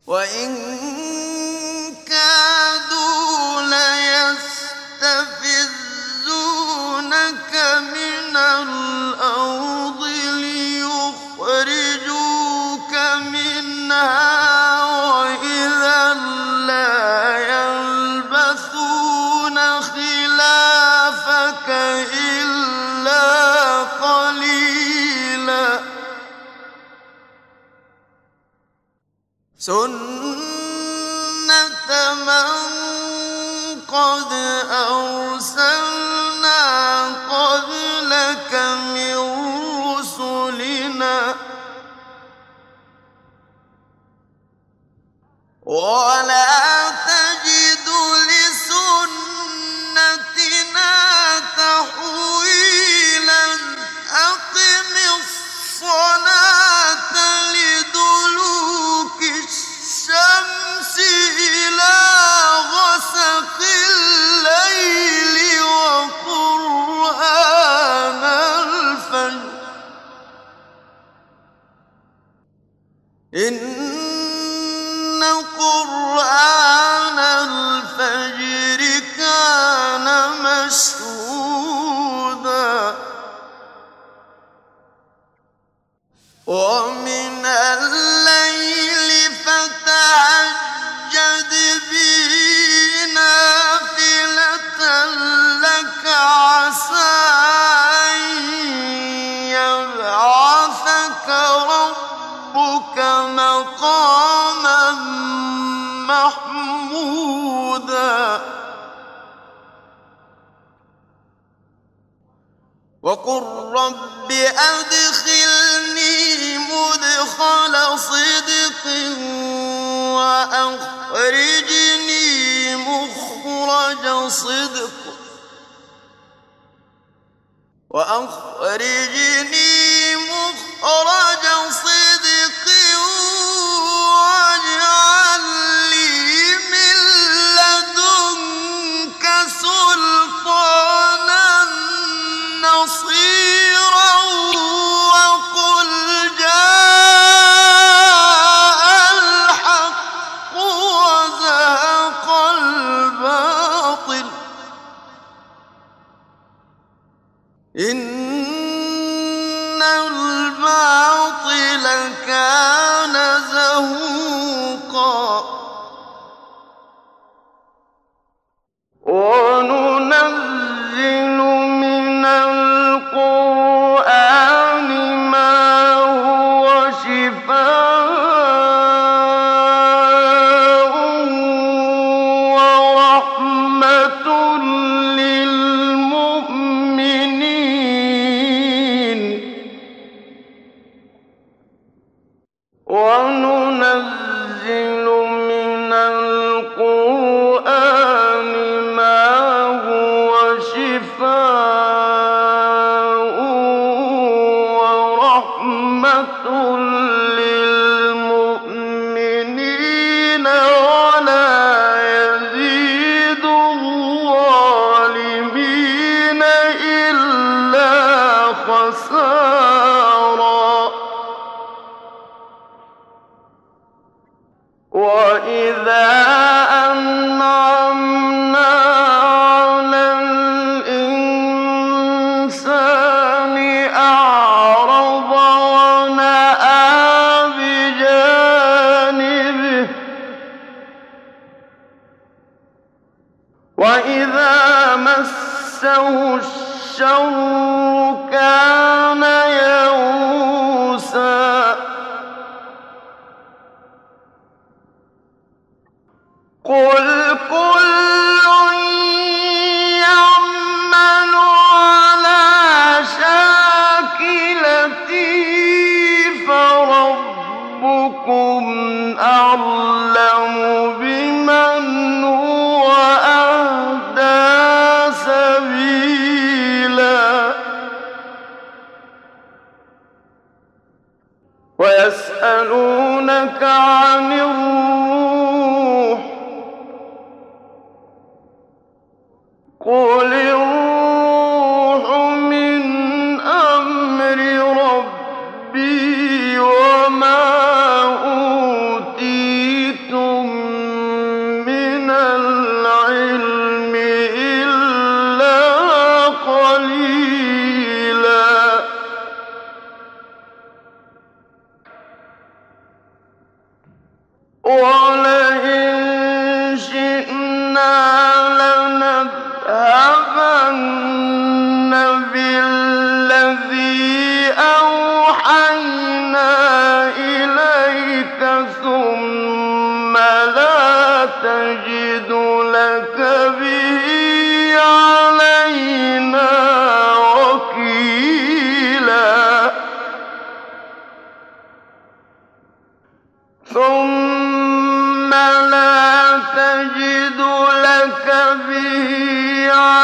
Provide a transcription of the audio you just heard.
وإن كادوا ليستفزونك من الأرض ليخرجوك منها وإذا لا يلبثون خلافك إلا قليلا سنة من قد أرسلنا قبلك من رسلنا ولا تجد لسنتنا تحويلا أقم الصلاة لدلوك الشمس إلى غسق الليل وقرآن الفجر إن قرآن الفجر كان مشهودا ومن الليل فتهجد به نافلة لك عسى أن يبعثك ربك مقاما محمودا وقل رب أدخلني مدخل صدق وأخرجني مخرج صدق واجعل لي من لدنك سلطانا نصيرا وقل جاء الحق وزهق الباطل إن الباطل كان زهوقا وننزل من القرآن ما هو شفاء ورحمة للمؤمنين وننزل من القرآن ما هو شفاء ورحمة للمؤمنين ولا يزيد الظالمين إلا خسارا وإذا أنعمنا على الإنسان أعرض ونأى بجانبه وإذا مسه الشر كان يئوسا قل كل يعمل على شاكلته فربكم أعلم بمن هو أهدى سبيلا ويسألونك عن الروح قل الروح من أمر ربي وما أوتيتم وَلَئِن شِئْنَا لَنَذْهَبَنَّ بِالَّذِي أَوْحَيْنَا إِلَيْكَ ثُمَّ لَا تَجِدُ لَكَ بِهِ عَلَيْنَا وَكِيلًا ثُمَّ لَا تَجِدُ لَكَ بِهِ